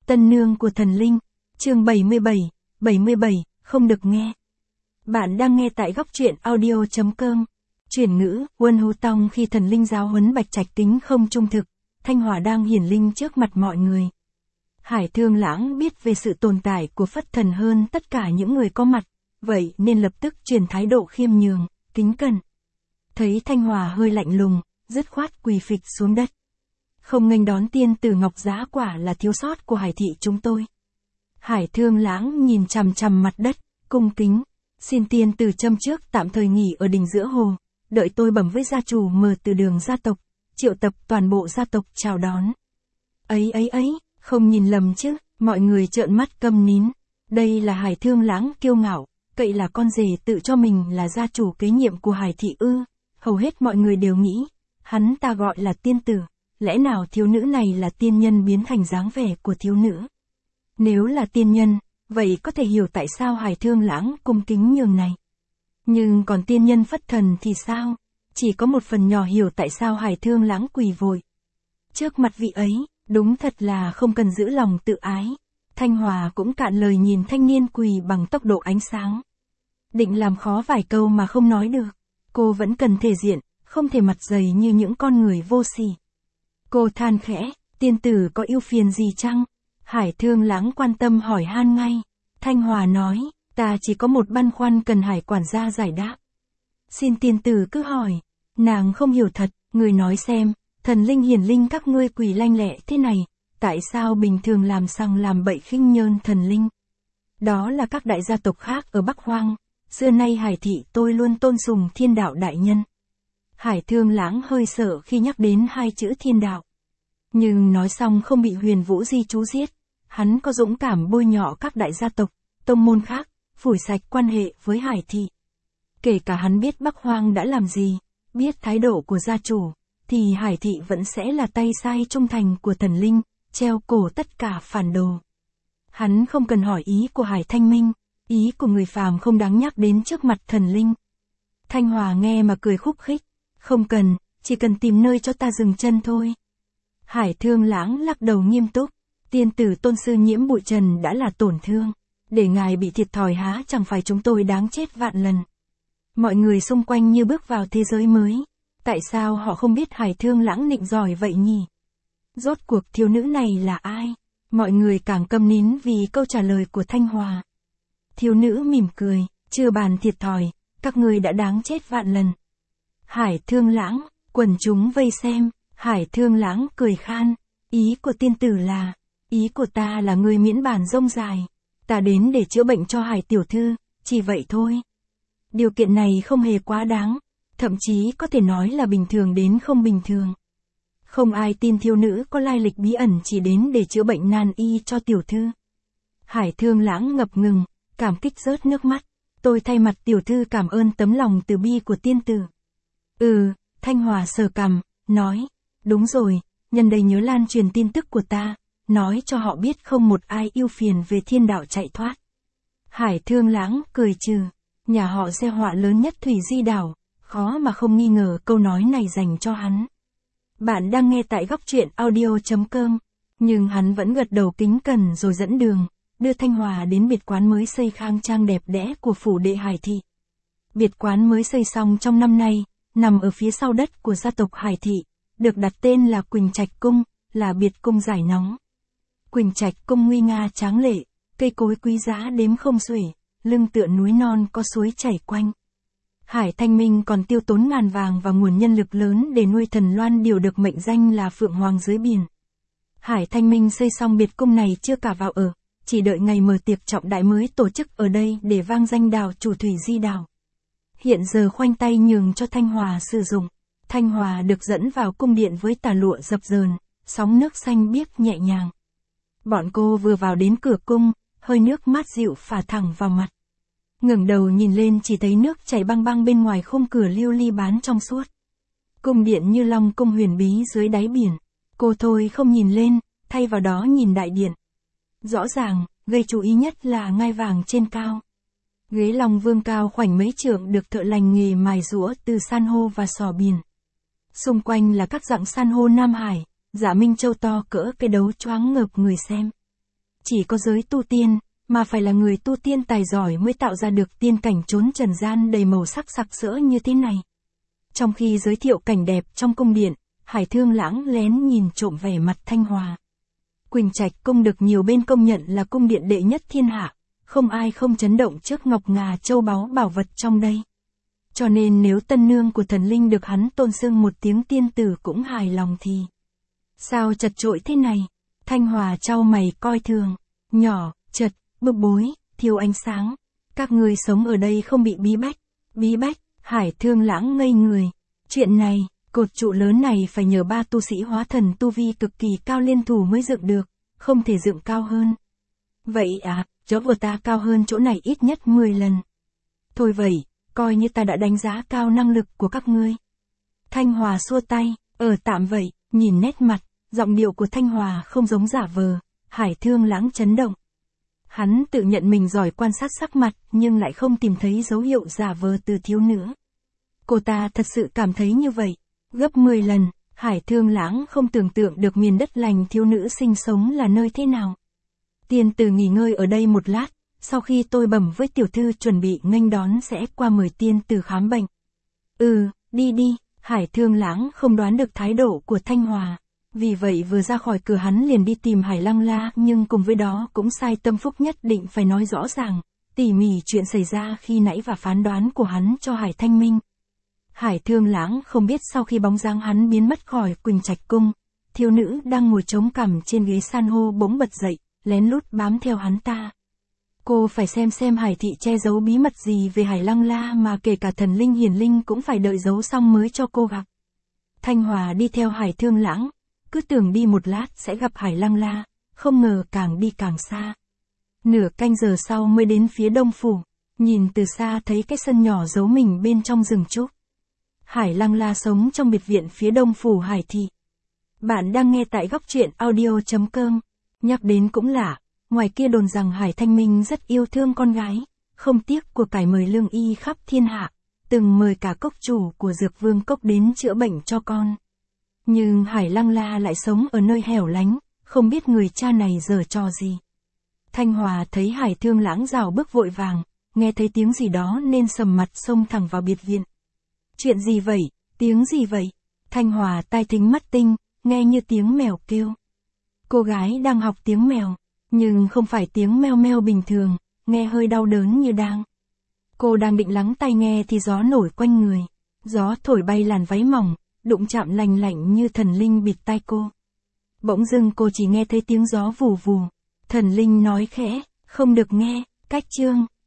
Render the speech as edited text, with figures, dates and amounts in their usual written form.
Tân nương của thần linh, chương 77, không được nghe. Bạn đang nghe tại góc truyện audio.com. Chuyển ngữ, Quân Hú Tông khi thần linh giáo huấn Bạch Trạch tính không trung thực, Thanh Hỏa đang hiển linh trước mặt mọi người. Hải Thương Lãng biết về sự tồn tại của Phất Thần hơn tất cả những người có mặt, vậy nên lập tức chuyển thái độ khiêm nhường, kính cẩn. Thấy Thanh Hỏa hơi lạnh lùng, dứt khoát quỳ phịch xuống đất. Không nghênh đón tiên tử Ngọc Giá quả là thiếu sót của Hải thị chúng tôi. Hải Thương Lãng nhìn chằm chằm mặt đất, cung kính. Xin tiên tử châm trước tạm thời nghỉ ở đỉnh giữa hồ, đợi tôi bẩm với gia chủ mở từ đường gia tộc, triệu tập toàn bộ gia tộc chào đón. Ấy, không nhìn lầm chứ, mọi người trợn mắt câm nín. Đây là Hải Thương Lãng kiêu ngạo, cậy là con rể tự cho mình là gia chủ kế nhiệm của Hải thị ư. Hầu hết mọi người đều nghĩ, hắn ta gọi là tiên tử, lẽ nào thiếu nữ này là tiên nhân biến thành dáng vẻ của thiếu nữ? Nếu là tiên nhân, vậy có thể hiểu tại sao Hải Thương Lãng cung kính nhường này. Nhưng còn tiên nhân Phất Thần thì sao? Chỉ có một phần nhỏ hiểu tại sao Hải Thương Lãng quỳ vội trước mặt vị ấy, đúng thật là không cần giữ lòng tự ái. Thanh Hòa cũng cạn lời nhìn thanh niên quỳ bằng tốc độ ánh sáng. Định làm khó vài câu mà không nói được. Cô vẫn cần thể diện, không thể mặt dày như những con người vô sỉ. Cô than khẽ, tiên tử có ưu phiền gì chăng? Hải Thương Lãng quan tâm hỏi han ngay. Thanh Hòa nói, ta chỉ có một băn khoăn cần Hải quản gia giải đáp. Xin tiên tử cứ hỏi. Nàng không hiểu thật, người nói xem, thần linh hiển linh các ngươi quỳ lanh lẹ thế này, tại sao bình thường làm sằng làm bậy khinh nhơn thần linh? Đó là các đại gia tộc khác ở Bắc Hoang, xưa nay Hải thị tôi luôn tôn sùng thiên đạo đại nhân. Hải Thương Lãng hơi sợ khi nhắc đến hai chữ thiên đạo. Nhưng nói xong không bị Huyền Vũ Di chú giết, hắn có dũng cảm bôi nhọ các đại gia tộc, tông môn khác, phủi sạch quan hệ với Hải thị. Kể cả hắn biết Bắc Hoang đã làm gì, biết thái độ của gia chủ, thì Hải thị vẫn sẽ là tay sai trung thành của thần linh, treo cổ tất cả phản đồ. Hắn không cần hỏi ý của Hải Thanh Minh, ý của người phàm không đáng nhắc đến trước mặt thần linh. Thanh Hòa nghe mà cười khúc khích, không cần, chỉ cần tìm nơi cho ta dừng chân thôi. Hải Thương Lãng lắc đầu nghiêm túc, tiên tử tôn sư nhiễm bụi trần đã là tổn thương, để ngài bị thiệt thòi há chẳng phải chúng tôi đáng chết vạn lần. Mọi người xung quanh như bước vào thế giới mới, tại sao họ không biết Hải Thương Lãng nịnh giỏi vậy nhỉ? Rốt cuộc thiếu nữ này là ai? Mọi người càng câm nín vì câu trả lời của Thanh Hòa. Thiếu nữ mỉm cười, chưa bàn thiệt thòi, các người đã đáng chết vạn lần. Hải Thương Lãng, quần chúng vây xem, Hải Thương Lãng cười khan, ý của tiên tử là, ý của ta là người miễn bàn rông dài, ta đến để chữa bệnh cho Hải tiểu thư, chỉ vậy thôi. Điều kiện này không hề quá đáng, thậm chí có thể nói là bình thường đến không bình thường. Không ai tin thiếu nữ có lai lịch bí ẩn chỉ đến để chữa bệnh nan y cho tiểu thư. Hải Thương Lãng ngập ngừng, cảm kích rớt nước mắt. Tôi thay mặt tiểu thư cảm ơn tấm lòng từ bi của tiên tử. Thanh Hòa sờ cằm, nói, đúng rồi, nhân đây nhớ lan truyền tin tức của ta, nói cho họ biết không một ai ưu phiền về thiên đạo chạy thoát. Hải Thương Lãng cười trừ, nhà họ gieo họa lớn nhất Thủy Di đảo, khó mà không nghi ngờ câu nói này dành cho hắn. Bạn đang nghe tại góc truyện audio.com, nhưng hắn vẫn gật đầu kính cẩn rồi dẫn đường, đưa Thanh Hòa đến biệt quán mới xây khang trang đẹp đẽ của phủ đệ Hải thị. Biệt quán mới xây xong trong năm nay, nằm ở phía sau đất của gia tộc Hải thị, được đặt tên là Quỳnh Trạch Cung, là biệt cung giải nóng. Quỳnh Trạch Cung nguy nga tráng lệ, cây cối quý giá đếm không xuể, lưng tựa núi non có suối chảy quanh. Hải Thanh Minh còn tiêu tốn ngàn vàng và nguồn nhân lực lớn để nuôi thần loan điều được mệnh danh là Phượng Hoàng dưới biển. Hải Thanh Minh xây xong biệt cung này chưa cả vào ở, chỉ đợi ngày mở tiệc trọng đại mới tổ chức ở đây để vang danh đảo chủ Thủy Di đảo. Hiện giờ khoanh tay nhường cho Thanh Hòa sử dụng. Thanh Hòa được dẫn vào cung điện với tà lụa dập dờn, sóng nước xanh biếc nhẹ nhàng. Bọn cô vừa vào đến cửa cung, hơi nước mát dịu phả thẳng vào mặt. Ngẩng đầu nhìn lên chỉ thấy nước chảy băng băng bên ngoài khung cửa lưu ly bán trong suốt. Cung điện như long cung huyền bí dưới đáy biển. Cô thôi không nhìn lên, thay vào đó nhìn đại điện. Rõ ràng, gây chú ý nhất là ngai vàng trên cao. Ghế Long Vương cao khoảnh mấy trượng được thợ lành nghề mài rũa từ san hô và sò biển. Xung quanh là các dạng san hô Nam Hải, Dạ Minh Châu to cỡ cái đấu choáng ngợp người xem. chỉ có giới tu tiên, mà phải là người tu tiên tài giỏi mới tạo ra được tiên cảnh chốn trần gian đầy màu sắc sặc sỡ như thế này. Trong khi giới thiệu cảnh đẹp trong cung điện, Hải Thương Lãng lén nhìn trộm vẻ mặt Thanh Hòa. Quỳnh Trạch cung được nhiều bên công nhận là cung điện đệ nhất thiên hạ, không ai không chấn động trước ngọc ngà châu báu bảo vật trong đây. Cho nên nếu tân nương của thần linh được hắn tôn xưng một tiếng tiên tử cũng hài lòng thì sao chật chội thế này? Thanh Hòa trao mày coi thường, nhỏ, chật, bực bối, thiếu ánh sáng. Các ngươi sống ở đây không bị bí bách, Hải Thương Lãng ngây người. Chuyện này, cột trụ lớn này phải nhờ 3 tu sĩ hóa thần tu vi cực kỳ cao liên thủ mới dựng được, không thể dựng cao hơn. Vậy à, chỗ của ta cao hơn chỗ này ít nhất 10 lần. Thôi vậy, coi như ta đã đánh giá cao năng lực của các ngươi. Thanh Hòa xua tay, tạm vậy, nhìn nét mặt, giọng điệu của Thanh Hòa không giống giả vờ, Hải Thương Lãng chấn động. Hắn tự nhận mình giỏi quan sát sắc mặt, nhưng lại không tìm thấy dấu hiệu giả vờ từ thiếu nữ. Cô ta thật sự cảm thấy như vậy, gấp 10 lần, Hải Thương Lãng không tưởng tượng được miền đất lành thiếu nữ sinh sống là nơi thế nào. Tiên tử nghỉ ngơi ở đây một lát, sau khi tôi bẩm với tiểu thư chuẩn bị nghênh đón sẽ qua mời tiên tử khám bệnh. Đi, Hải Thương Lãng không đoán được thái độ của Thanh Hòa. Vì vậy vừa ra khỏi cửa hắn liền đi tìm Hải Lăng La, nhưng cùng với đó cũng sai tâm phúc nhất định phải nói rõ ràng, tỉ mỉ chuyện xảy ra khi nãy và phán đoán của hắn cho Hải Thanh Minh. Hải Thương Lãng không biết sau khi bóng dáng hắn biến mất khỏi Quỳnh Trạch cung, thiếu nữ đang ngồi chống cằm trên ghế san hô bỗng bật dậy, lén lút bám theo hắn ta. Cô phải xem Hải thị che giấu bí mật gì về Hải Lăng La mà kể cả thần linh hiển linh cũng phải đợi giấu xong mới cho cô gặp. Thanh Hòa đi theo Hải Thương Lãng, cứ tưởng đi một lát sẽ gặp Hải Lăng La, không ngờ càng đi càng xa. Nửa canh giờ sau mới đến phía đông phủ, nhìn từ xa thấy cái sân nhỏ giấu mình bên trong rừng trúc. Hải Lăng La sống trong biệt viện phía đông phủ Hải thị. Bạn đang nghe tại góc truyện audio.com. Nhắc đến cũng lạ, ngoài kia đồn rằng Hải Thanh Minh rất yêu thương con gái, không tiếc của cải mời lương y khắp thiên hạ, từng mời cả cốc chủ của Dược Vương Cốc đến chữa bệnh cho con. Nhưng Hải Lăng La lại sống ở nơi hẻo lánh, không biết người cha này giở trò gì. Thanh Hòa thấy Hải Thương Lãng rảo bước vội vàng, nghe thấy tiếng gì đó nên sầm mặt xông thẳng vào biệt viện. Chuyện gì vậy, tiếng gì vậy? Thanh Hòa tai thính mắt tinh, nghe như tiếng mèo kêu. Cô gái đang học tiếng mèo, nhưng không phải tiếng meo meo bình thường, nghe hơi đau đớn như đang. Cô đang định lắng tai nghe thì gió nổi quanh người, gió thổi bay làn váy mỏng, đụng chạm lành lạnh như thần linh bịt tai cô. Bỗng dưng cô chỉ nghe thấy tiếng gió vù vù, thần linh nói khẽ, không được nghe, cách chương.